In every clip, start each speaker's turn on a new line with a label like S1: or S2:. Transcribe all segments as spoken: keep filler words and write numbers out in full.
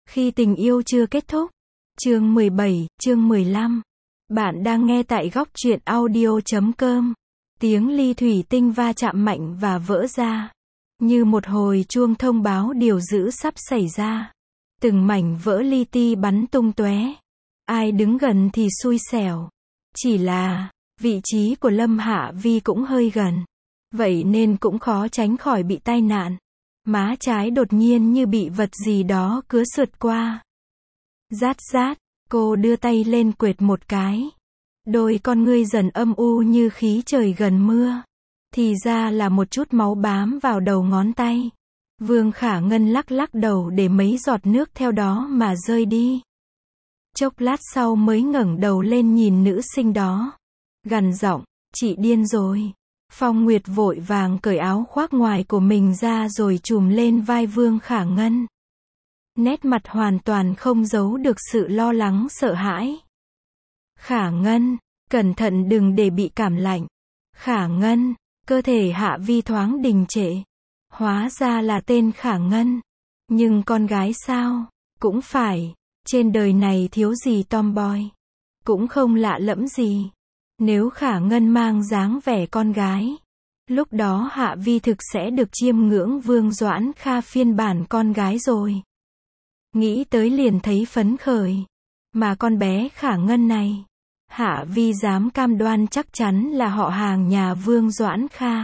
S1: Khi tình yêu chưa kết thúc. Chương mười bảy, chương mười lăm. Bạn đang nghe tại góc truyện audio chấm com. Tiếng ly thủy tinh va chạm mạnh và vỡ ra. Như một hồi chuông thông báo điều dữ sắp xảy ra. Từng mảnh vỡ li ti bắn tung tóe. Ai đứng gần thì xui xẻo. Chỉ là, vị trí của Lâm Hạ Vi cũng hơi gần. Vậy nên cũng khó tránh khỏi bị tai nạn. Má trái đột nhiên như bị vật gì đó cứa sượt qua. Rát rát, cô đưa tay lên quệt một cái. Đôi con ngươi dần âm u như khí trời gần mưa. Thì ra là một chút máu bám vào đầu ngón tay. Vương Khả Ngân lắc lắc đầu để mấy giọt nước theo đó mà rơi đi. Chốc lát sau mới ngẩng đầu lên nhìn nữ sinh đó. Gằn giọng, chị điên rồi. Phong Nguyệt vội vàng cởi áo khoác ngoài của mình ra rồi trùm lên vai Vương Khả Ngân. Nét mặt hoàn toàn không giấu được sự lo lắng sợ hãi. Khả Ngân, cẩn thận đừng để bị cảm lạnh. Khả Ngân, cơ thể Hạ Vi thoáng đình trệ. Hóa ra là tên Khả Ngân. Nhưng con gái sao? Cũng phải, trên đời này thiếu gì tomboy. Cũng không lạ lẫm gì. Nếu Khả Ngân mang dáng vẻ con gái, lúc đó Hạ Vi thực sẽ được chiêm ngưỡng Vương Doãn Kha phiên bản con gái rồi. Nghĩ tới liền thấy phấn khởi. Mà con bé Khả Ngân này, Hạ Vi dám cam đoan chắc chắn là họ hàng nhà Vương Doãn Kha.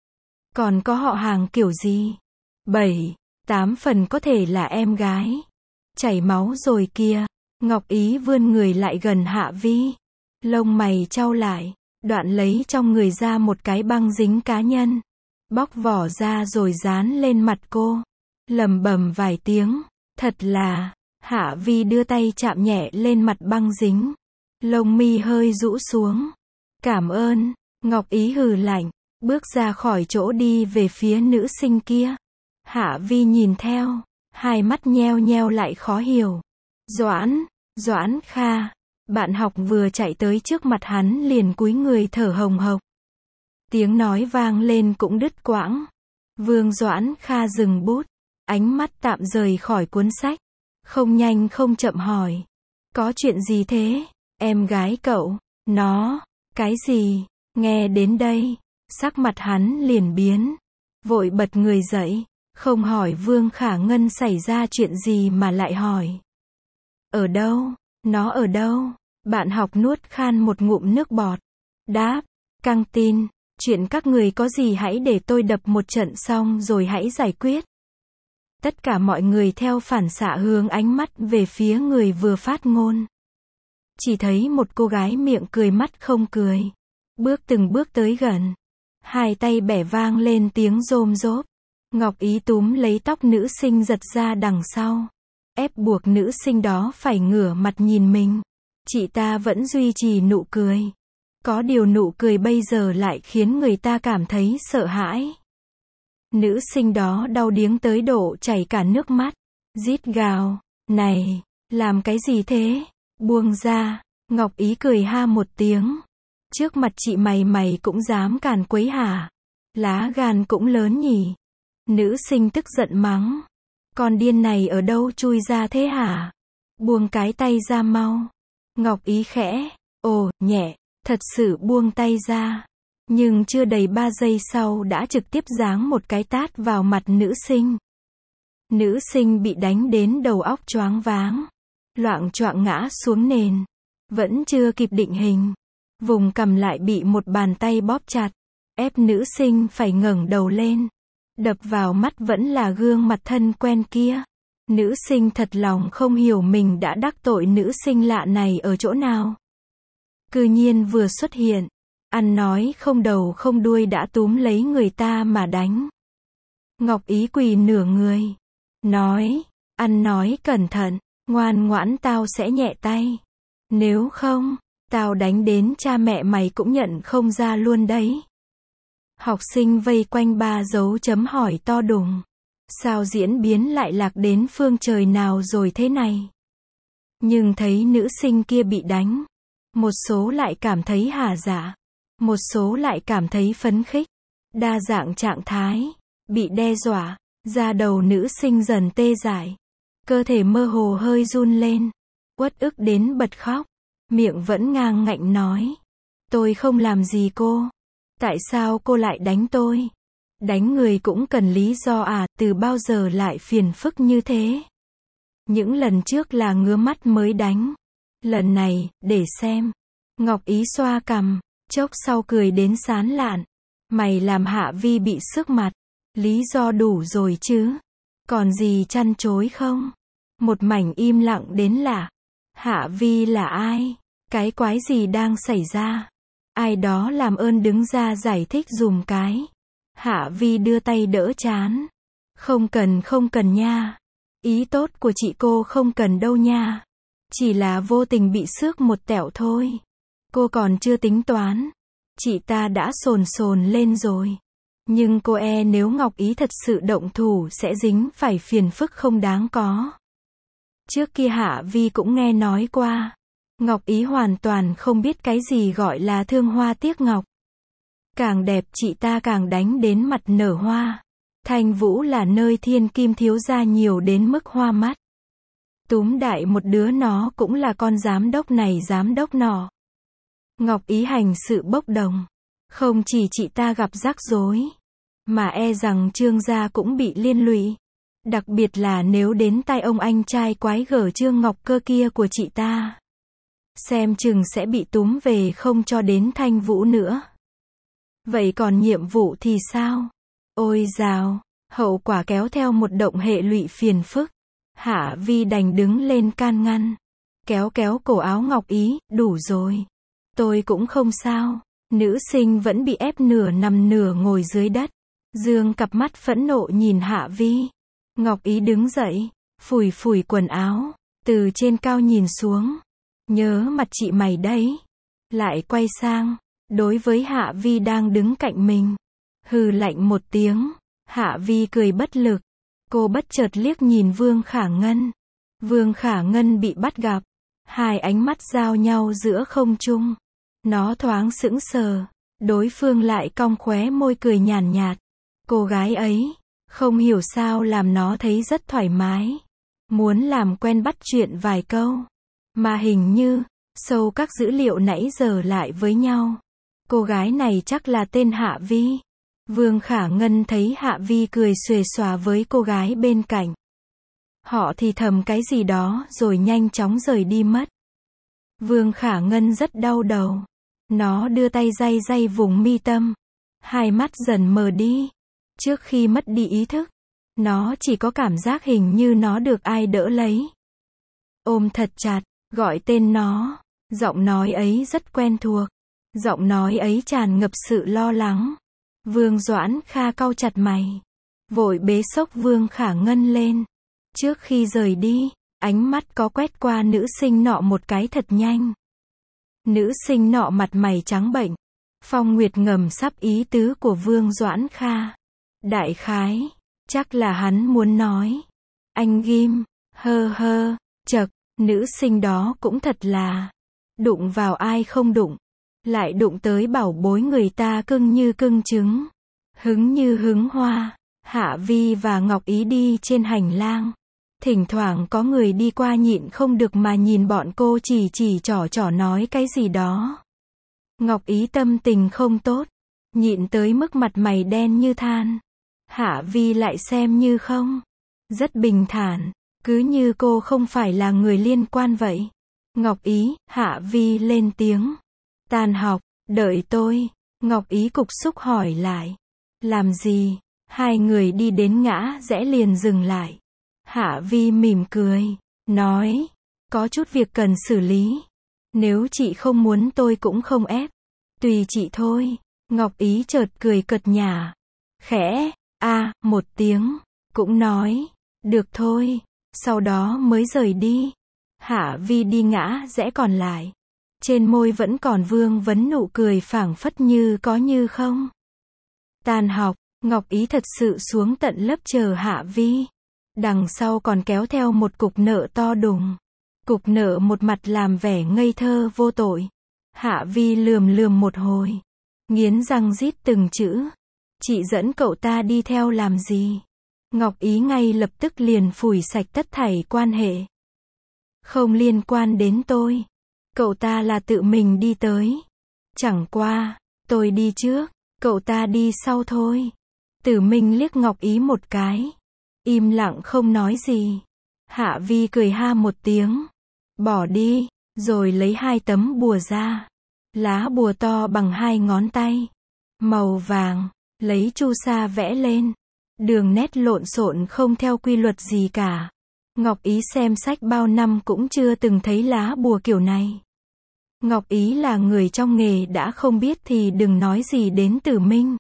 S1: Còn có họ hàng kiểu gì? Bảy, tám phần có thể là em gái. Chảy máu rồi kìa. Ngọc Ý vươn người lại gần Hạ Vi. Lông mày chau lại, đoạn lấy trong người ra một cái băng dính cá nhân. Bóc vỏ ra rồi dán lên mặt cô. Lẩm bẩm vài tiếng, thật là, Hạ Vi đưa tay chạm nhẹ lên mặt băng dính. Lông mi hơi rũ xuống. Cảm ơn, Ngọc Ý hừ lạnh, bước ra khỏi chỗ đi về phía nữ sinh kia. Hạ Vi nhìn theo, hai mắt nheo nheo lại khó hiểu. Doãn, Doãn Kha. Bạn học vừa chạy tới trước mặt hắn liền cúi người thở hồng hộc. Tiếng nói vang lên cũng đứt quãng. Vương Doãn Kha dừng bút, ánh mắt tạm rời khỏi cuốn sách. Không nhanh không chậm hỏi. Có chuyện gì thế, em gái cậu? Nó, cái gì? Nghe đến đây, sắc mặt hắn liền biến. Vội bật người dậy, không hỏi Vương Khả Ngân xảy ra chuyện gì mà lại hỏi. Ở đâu? Nó ở đâu? Bạn học nuốt khan một ngụm nước bọt. Đáp, căng tin, chuyện các người có gì hãy để tôi đập một trận xong rồi hãy giải quyết. Tất cả mọi người theo phản xạ hướng ánh mắt về phía người vừa phát ngôn. Chỉ thấy một cô gái miệng cười mắt không cười. Bước từng bước tới gần. Hai tay bẻ vang lên tiếng rôm rốp. Ngọc Ý túm lấy tóc nữ sinh giật ra đằng sau. Ép buộc nữ sinh đó phải ngửa mặt nhìn mình. Chị ta vẫn duy trì nụ cười. Có điều nụ cười bây giờ lại khiến người ta cảm thấy sợ hãi. Nữ sinh đó đau điếng tới độ chảy cả nước mắt. Rít gào, này, làm cái gì thế? Buông ra. Ngọc Ý cười ha một tiếng. Trước mặt chị mày mày cũng dám càn quấy hả? Lá gan cũng lớn nhỉ? Nữ sinh tức giận mắng. Con điên này ở đâu chui ra thế hả? Buông cái tay ra mau. Ngọc Ý khẽ, ồ, nhẹ, thật sự buông tay ra. Nhưng chưa đầy ba giây sau đã trực tiếp giáng một cái tát vào mặt nữ sinh. Nữ sinh bị đánh đến đầu óc choáng váng. Loạng choạng ngã xuống nền. Vẫn chưa kịp định hình. Vùng cằm lại bị một bàn tay bóp chặt. Ép nữ sinh phải ngẩng đầu lên. Đập vào mắt vẫn là gương mặt thân quen kia. Nữ sinh thật lòng không hiểu mình đã đắc tội nữ sinh lạ này ở chỗ nào. Cư nhiên vừa xuất hiện, ăn nói không đầu không đuôi đã túm lấy người ta mà đánh. Ngọc Ý quỳ nửa người. Nói, ăn nói cẩn thận, ngoan ngoãn tao sẽ nhẹ tay. Nếu không, tao đánh đến cha mẹ mày cũng nhận không ra luôn đấy. Học sinh vây quanh ba dấu chấm hỏi to đùng. Sao diễn biến lại lạc đến phương trời nào rồi thế này? Nhưng thấy nữ sinh kia bị đánh. Một số lại cảm thấy hả dạ. Một số lại cảm thấy phấn khích. Đa dạng trạng thái. Bị đe dọa. Da đầu nữ sinh dần tê dại. cơ thể mơ hồ hơi run lên, uất ức đến bật khóc, miệng vẫn ngang ngạnh nói. Tôi không làm gì cô. Tại sao cô lại đánh tôi? Đánh người cũng cần lý do à, từ bao giờ lại phiền phức như thế? Những lần trước là ngứa mắt mới đánh. Lần này, để xem. Ngọc Ý xoa cằm, chốc sau cười đến sán lạn. Mày làm Hạ Vi bị sước mặt. Lý do đủ rồi chứ. Còn gì chăn chối không? Một mảnh im lặng đến lạ. Hạ Vi là ai? Cái quái gì đang xảy ra? Ai đó làm ơn đứng ra giải thích dùm cái. Hạ Vi đưa tay đỡ trán. Không cần không cần nha. Ý tốt của chị cô không cần đâu nha. Chỉ là vô tình bị xước một tẹo thôi. Cô còn chưa tính toán. Chị ta đã sồn sồn lên rồi. Nhưng cô e nếu Ngọc Ý thật sự động thủ sẽ dính phải phiền phức không đáng có. Trước kia Hạ Vi cũng nghe nói qua. Ngọc Ý hoàn toàn không biết cái gì gọi là thương hoa tiếc ngọc. Càng đẹp chị ta càng đánh đến mặt nở hoa. Thanh Vũ là nơi thiên kim thiếu gia nhiều đến mức hoa mắt. Túm đại một đứa nó cũng là con giám đốc này giám đốc nọ. Ngọc Ý hành sự bốc đồng. Không chỉ chị ta gặp rắc rối, mà e rằng Trương gia cũng bị liên lụy. Đặc biệt là nếu đến tai ông anh trai quái gở Trương Ngọc Cơ kia của chị ta. Xem chừng sẽ bị túm về không cho đến Thanh Vũ nữa. Vậy còn nhiệm vụ thì sao? Ôi dào, hậu quả kéo theo một động hệ lụy phiền phức. Hạ Vi đành đứng lên can ngăn. Kéo kéo cổ áo Ngọc Ý, đủ rồi. Tôi cũng không sao. Nữ sinh vẫn bị ép nửa nằm nửa ngồi dưới đất. Dương cặp mắt phẫn nộ nhìn Hạ Vi. Ngọc Ý đứng dậy, phủi phủi quần áo, từ trên cao nhìn xuống. Nhớ mặt chị mày đấy. Lại quay sang, đối với Hạ Vi đang đứng cạnh mình. Hừ lạnh một tiếng. Hạ Vi cười bất lực. Cô bất chợt liếc nhìn Vương Khả Ngân. Vương Khả Ngân bị bắt gặp. Hai ánh mắt giao nhau giữa không trung. Nó thoáng sững sờ. Đối phương lại cong khóe môi cười nhàn nhạt. Cô gái ấy, không hiểu sao làm nó thấy rất thoải mái. Muốn làm quen bắt chuyện vài câu. Mà hình như, sâu các dữ liệu nãy giờ lại với nhau. Cô gái này chắc là tên Hạ Vi. Vương Khả Ngân thấy Hạ Vi cười xuề xòa với cô gái bên cạnh. Họ thì thầm cái gì đó rồi nhanh chóng rời đi mất. Vương Khả Ngân rất đau đầu. Nó đưa tay day day vùng mi tâm. Hai mắt dần mờ đi. Trước khi mất đi ý thức, nó chỉ có cảm giác hình như nó được ai đỡ lấy. Ôm thật chặt, gọi tên nó. Giọng nói ấy rất quen thuộc. Giọng nói ấy tràn ngập sự lo lắng. Vương Doãn Kha cau chặt mày. Vội bế xốc Vương Khả Ngân lên. Trước khi rời đi, ánh mắt có quét qua nữ sinh nọ một cái thật nhanh. Nữ sinh nọ mặt mày trắng bệch. Phong Nguyệt ngầm sắp ý tứ của Vương Doãn Kha. Đại khái, chắc là hắn muốn nói. Anh ghim, hơ hơ, chậc, nữ sinh đó cũng thật là. Đụng vào ai không đụng. Lại đụng tới bảo bối người ta cưng như cưng trứng. Hứng như hứng hoa. Hạ Vi và Ngọc Ý đi trên hành lang. Thỉnh thoảng có người đi qua nhịn không được mà nhìn bọn cô chỉ chỉ trỏ trỏ nói cái gì đó. Ngọc Ý tâm tình không tốt. Nhịn tới mức mặt mày đen như than. Hạ Vi lại xem như không. Rất bình thản. Cứ như cô không phải là người liên quan vậy. Ngọc Ý, Hạ Vi lên tiếng. Tan học, đợi tôi. Ngọc Ý cục xúc hỏi lại. Làm gì? Hai người đi đến ngã rẽ liền dừng lại. Hạ Vi mỉm cười. Nói. Có chút việc cần xử lý. Nếu chị không muốn tôi cũng không ép. Tùy chị thôi. Ngọc Ý chợt cười cợt nhả. Khẽ, a à, một tiếng. Cũng nói. Được thôi. Sau đó mới rời đi. Hạ Vi đi ngã rẽ còn lại. Trên môi vẫn còn vương vấn nụ cười phảng phất như có như không. Tan học, Ngọc Ý thật sự xuống tận lớp chờ Hạ Vi. Đằng sau còn kéo theo một cục nợ to đùng. Cục nợ một mặt làm vẻ ngây thơ vô tội. Hạ Vi lườm lườm một hồi. Nghiến răng rít từng chữ. Chị dẫn cậu ta đi theo làm gì? Ngọc Ý ngay lập tức liền phủi sạch tất thảy quan hệ. Không liên quan đến tôi. Cậu ta là tự mình đi tới. Chẳng qua, tôi đi trước, cậu ta đi sau thôi. Tử Minh liếc Ngọc Ý một cái. Im lặng không nói gì. Hạ Vi cười ha một tiếng. Bỏ đi, rồi lấy hai tấm bùa ra. Lá bùa to bằng hai ngón tay. Màu vàng, lấy chu sa vẽ lên. Đường nét lộn xộn không theo quy luật gì cả. Ngọc Ý xem sách bao năm cũng chưa từng thấy lá bùa kiểu này. Ngọc Ý là người trong nghề đã không biết thì đừng nói gì đến Tử Minh.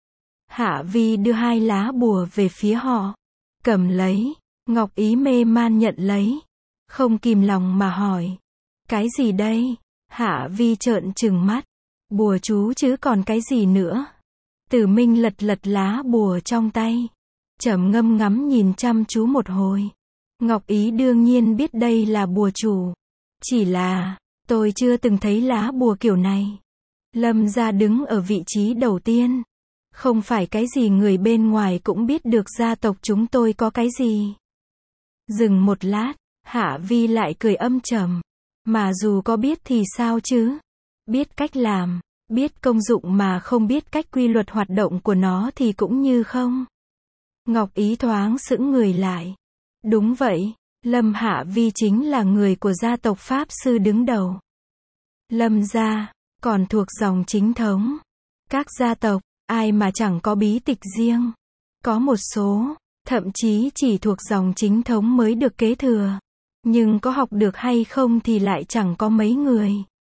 S1: Hạ Vi đưa hai lá bùa về phía họ. Cầm lấy. Ngọc Ý mê man nhận lấy. Không kìm lòng mà hỏi. Cái gì đây? Hạ Vi trợn trừng mắt. Bùa chú chứ còn cái gì nữa? Tử Minh lật lật lá bùa trong tay. Trầm ngâm ngắm nhìn chăm chú một hồi. Ngọc Ý đương nhiên biết đây là bùa chủ. Chỉ là, tôi chưa từng thấy lá bùa kiểu này. Lâm gia đứng ở vị trí đầu tiên. Không phải cái gì người bên ngoài cũng biết được gia tộc chúng tôi có cái gì. Dừng một lát, Hạ Vi lại cười âm trầm. Mà dù có biết thì sao chứ? Biết cách làm, biết công dụng mà không biết cách quy luật hoạt động của nó thì cũng như không. Ngọc Ý thoáng sững người lại. Đúng vậy, Lâm Hạ Vi chính là người của gia tộc Pháp Sư đứng đầu. Lâm gia, còn thuộc dòng chính thống. Các gia tộc, ai mà chẳng có bí tịch riêng. Có một số, thậm chí chỉ thuộc dòng chính thống mới được kế thừa. Nhưng có học được hay không thì lại chẳng có mấy người.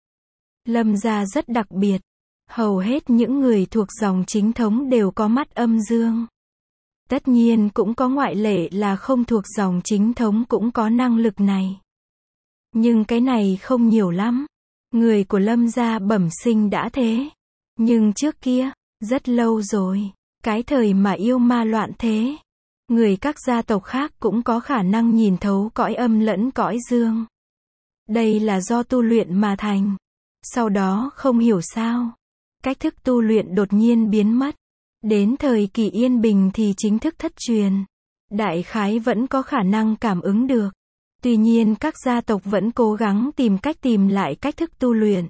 S1: Lâm gia rất đặc biệt. Hầu hết những người thuộc dòng chính thống đều có mắt âm dương. Tất nhiên cũng có ngoại lệ là không thuộc dòng chính thống cũng có năng lực này. Nhưng cái này không nhiều lắm. Người của Lâm gia bẩm sinh đã thế. Nhưng trước kia, rất lâu rồi, cái thời mà yêu ma loạn thế, người các gia tộc khác cũng có khả năng nhìn thấu cõi âm lẫn cõi dương. Đây là do tu luyện mà thành. Sau đó không hiểu sao, cách thức tu luyện đột nhiên biến mất. Đến thời kỳ yên bình thì chính thức thất truyền. Đại khái vẫn có khả năng cảm ứng được. Tuy nhiên các gia tộc vẫn cố gắng tìm cách tìm lại cách thức tu luyện.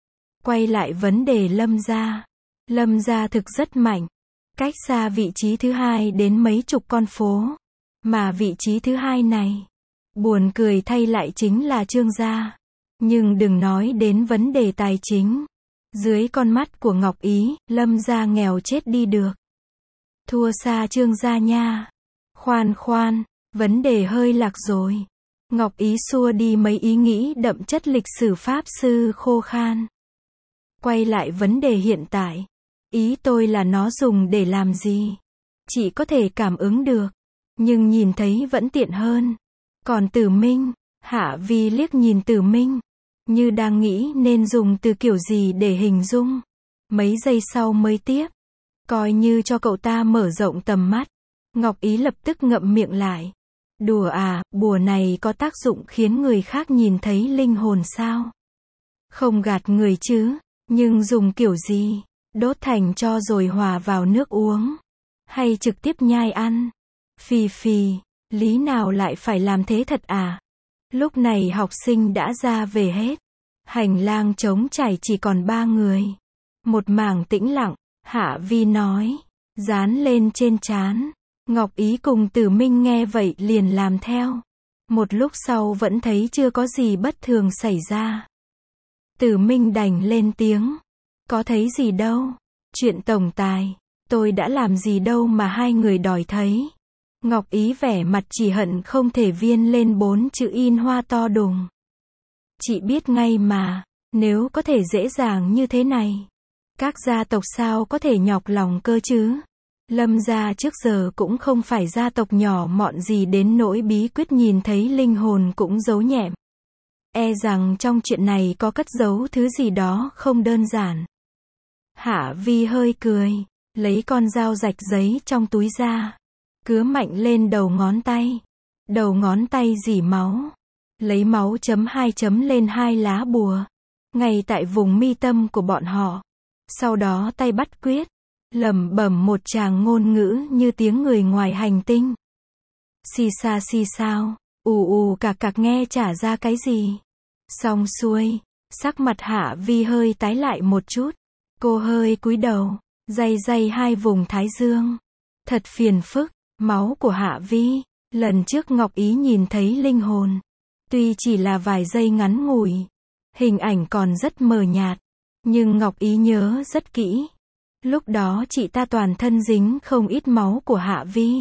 S1: Quay lại vấn đề Lâm gia. Lâm gia thực rất mạnh. Cách xa vị trí thứ hai đến mấy chục con phố. Mà vị trí thứ hai này, buồn cười thay lại chính là Trương gia. Nhưng đừng nói đến vấn đề tài chính. Dưới con mắt của Ngọc Ý, Lâm gia nghèo chết đi được. Thua xa Trương gia nha. Khoan khoan, vấn đề hơi lạc rồi. Ngọc Ý xua đi mấy ý nghĩ đậm chất lịch sử Pháp Sư khô khan. Quay lại vấn đề hiện tại. Ý tôi là nó dùng để làm gì? Chị có thể cảm ứng được. Nhưng nhìn thấy vẫn tiện hơn. Còn Tử Minh, Hạ Vi liếc nhìn Tử Minh. Như đang nghĩ nên dùng từ kiểu gì để hình dung. Mấy giây sau mới tiếp. Coi như cho cậu ta mở rộng tầm mắt. Ngọc Ý lập tức ngậm miệng lại. Đùa à, bùa này có tác dụng khiến người khác nhìn thấy linh hồn sao? Không gạt người chứ, nhưng dùng kiểu gì? Đốt thành tro rồi hòa vào nước uống? Hay trực tiếp nhai ăn? Phì phì, lý nào lại phải làm thế thật à? Lúc này học sinh đã ra về hết. Hành lang trống trải chỉ còn ba người. Một mảng tĩnh lặng, Hạ Vi nói, dán lên trên trán. Ngọc Ý cùng Tử Minh nghe vậy liền làm theo. Một lúc sau vẫn thấy chưa có gì bất thường xảy ra. Tử Minh đành lên tiếng. Có thấy gì đâu. Chuyện tổng tài, tôi đã làm gì đâu mà hai người đòi thấy. Ngọc Ý vẻ mặt chỉ hận không thể viên lên bốn chữ in hoa to đùng. Chị biết ngay mà, nếu có thể dễ dàng như thế này, các gia tộc sao có thể nhọc lòng cơ chứ? Lâm gia trước giờ cũng không phải gia tộc nhỏ mọn gì đến nỗi bí quyết nhìn thấy linh hồn cũng giấu nhẹm. E rằng trong chuyện này có cất giấu thứ gì đó không đơn giản. Hạ Vi hơi cười, lấy con dao rạch giấy trong túi ra, cứa mạnh lên đầu ngón tay. Đầu ngón tay rỉ máu. Lấy máu chấm hai chấm lên hai lá bùa, ngay tại vùng mi tâm của bọn họ. Sau đó tay bắt quyết, lẩm bẩm một tràng ngôn ngữ như tiếng người ngoài hành tinh. Xì xa xì sao, ù ù cạc cạc nghe chả ra cái gì. Xong xuôi, sắc mặt Hạ Vi hơi tái lại một chút. Cô hơi cúi đầu, day day hai vùng thái dương. Thật phiền phức, máu của Hạ Vi. Lần trước Ngọc Ý nhìn thấy linh hồn. Tuy chỉ là vài giây ngắn ngủi, hình ảnh còn rất mờ nhạt, nhưng Ngọc Ý nhớ rất kỹ. Lúc đó chị ta toàn thân dính không ít máu của Hạ Vi.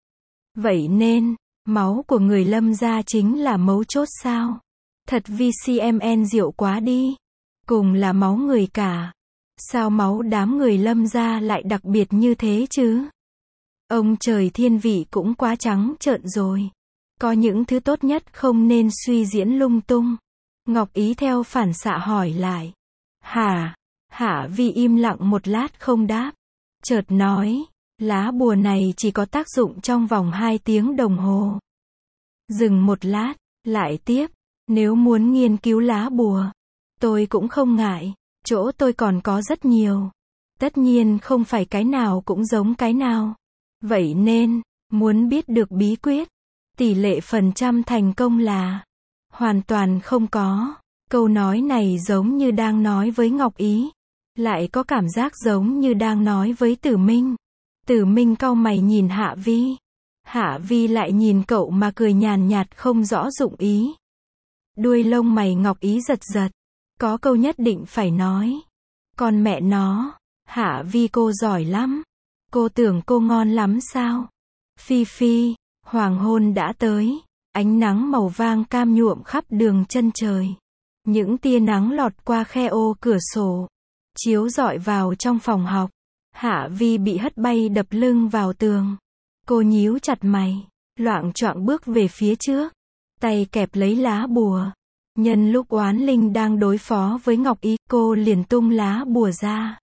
S1: Vậy nên, máu của người Lâm gia chính là mấu chốt sao? Thật vê xê em en diệu quá đi. Cùng là máu người cả. Sao máu đám người Lâm gia lại đặc biệt như thế chứ? Ông trời thiên vị cũng quá trắng trợn rồi. Có những thứ tốt nhất không nên suy diễn lung tung. Ngọc Ý theo phản xạ hỏi lại. Hả? Hạ Vi im lặng một lát không đáp. Chợt nói, lá bùa này chỉ có tác dụng trong vòng hai tiếng đồng hồ. Dừng một lát, lại tiếp. Nếu muốn nghiên cứu lá bùa, tôi cũng không ngại. Chỗ tôi còn có rất nhiều. Tất nhiên không phải cái nào cũng giống cái nào. Vậy nên, muốn biết được bí quyết, tỷ lệ phần trăm thành công là hoàn toàn không có. Câu nói này giống như đang nói với Ngọc Ý, lại có cảm giác giống như đang nói với Tử Minh. Tử Minh cau mày nhìn Hạ Vi. Hạ Vi lại nhìn cậu mà cười nhàn nhạt không rõ dụng ý. Đuôi lông mày Ngọc Ý giật giật. Có câu nhất định phải nói. Con mẹ nó, Hạ Vi cô giỏi lắm. Cô tưởng cô ngon lắm sao? Phi phi, hoàng hôn đã tới. Ánh nắng màu vàng cam nhuộm khắp đường chân trời. Những tia nắng lọt qua khe ô cửa sổ, chiếu rọi vào trong phòng học. Hạ Vi bị hất bay đập lưng vào tường. Cô nhíu chặt mày, loạng choạng bước về phía trước, tay kẹp lấy lá bùa. Nhân lúc Oán Linh đang đối phó với Ngọc Ý, cô liền tung lá bùa ra.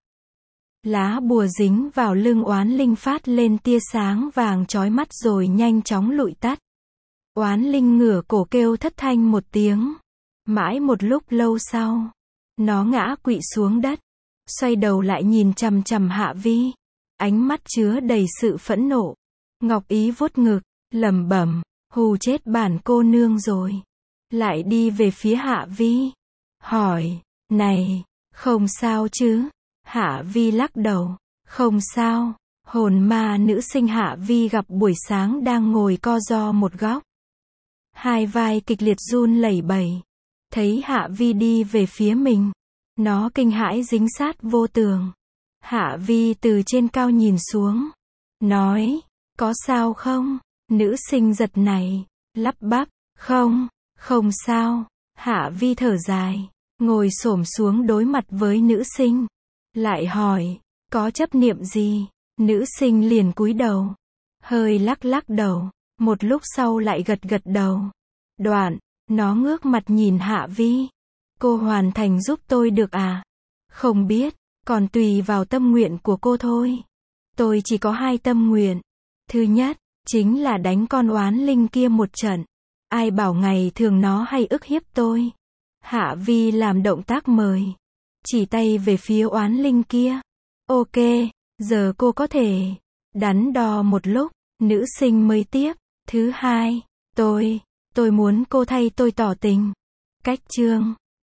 S1: Lá bùa dính vào lưng Oán Linh phát lên tia sáng vàng chói mắt rồi nhanh chóng lụi tắt. Oán Linh ngửa cổ kêu thất thanh một tiếng. Mãi một lúc lâu sau, nó ngã quỵ xuống đất, xoay đầu lại nhìn chằm chằm Hạ Vi, ánh mắt chứa đầy sự phẫn nộ. Ngọc Ý vuốt ngực, lẩm bẩm, hù chết bản cô nương rồi. Lại đi về phía Hạ Vi, hỏi, này, không sao chứ? Hạ Vi lắc đầu, không sao. Hồn ma nữ sinh Hạ Vi gặp buổi sáng đang ngồi co ro một góc. Hai vai kịch liệt run lẩy bẩy. Thấy Hạ Vi đi về phía mình, nó kinh hãi dính sát vô tường. Hạ Vi từ trên cao nhìn xuống, nói, có sao không? Nữ sinh giật này, lắp bắp, không, không sao. Hạ Vi thở dài, ngồi xổm xuống đối mặt với nữ sinh, lại hỏi, có chấp niệm gì? Nữ sinh liền cúi đầu, hơi lắc lắc đầu, một lúc sau lại gật gật đầu. Đoạn, nó ngước mặt nhìn Hạ Vi. Cô hoàn thành giúp tôi được à? Không biết, còn tùy vào tâm nguyện của cô thôi. Tôi chỉ có hai tâm nguyện. Thứ nhất, chính là đánh con Oán Linh kia một trận. Ai bảo ngày thường nó hay ức hiếp tôi. Hạ Vi làm động tác mời, chỉ tay về phía Oán Linh kia. Ok, giờ cô có thể. Đắn đo một lúc, nữ sinh mới tiếp. Thứ hai, tôi, tôi muốn cô thay tôi tỏ tình. Cách chương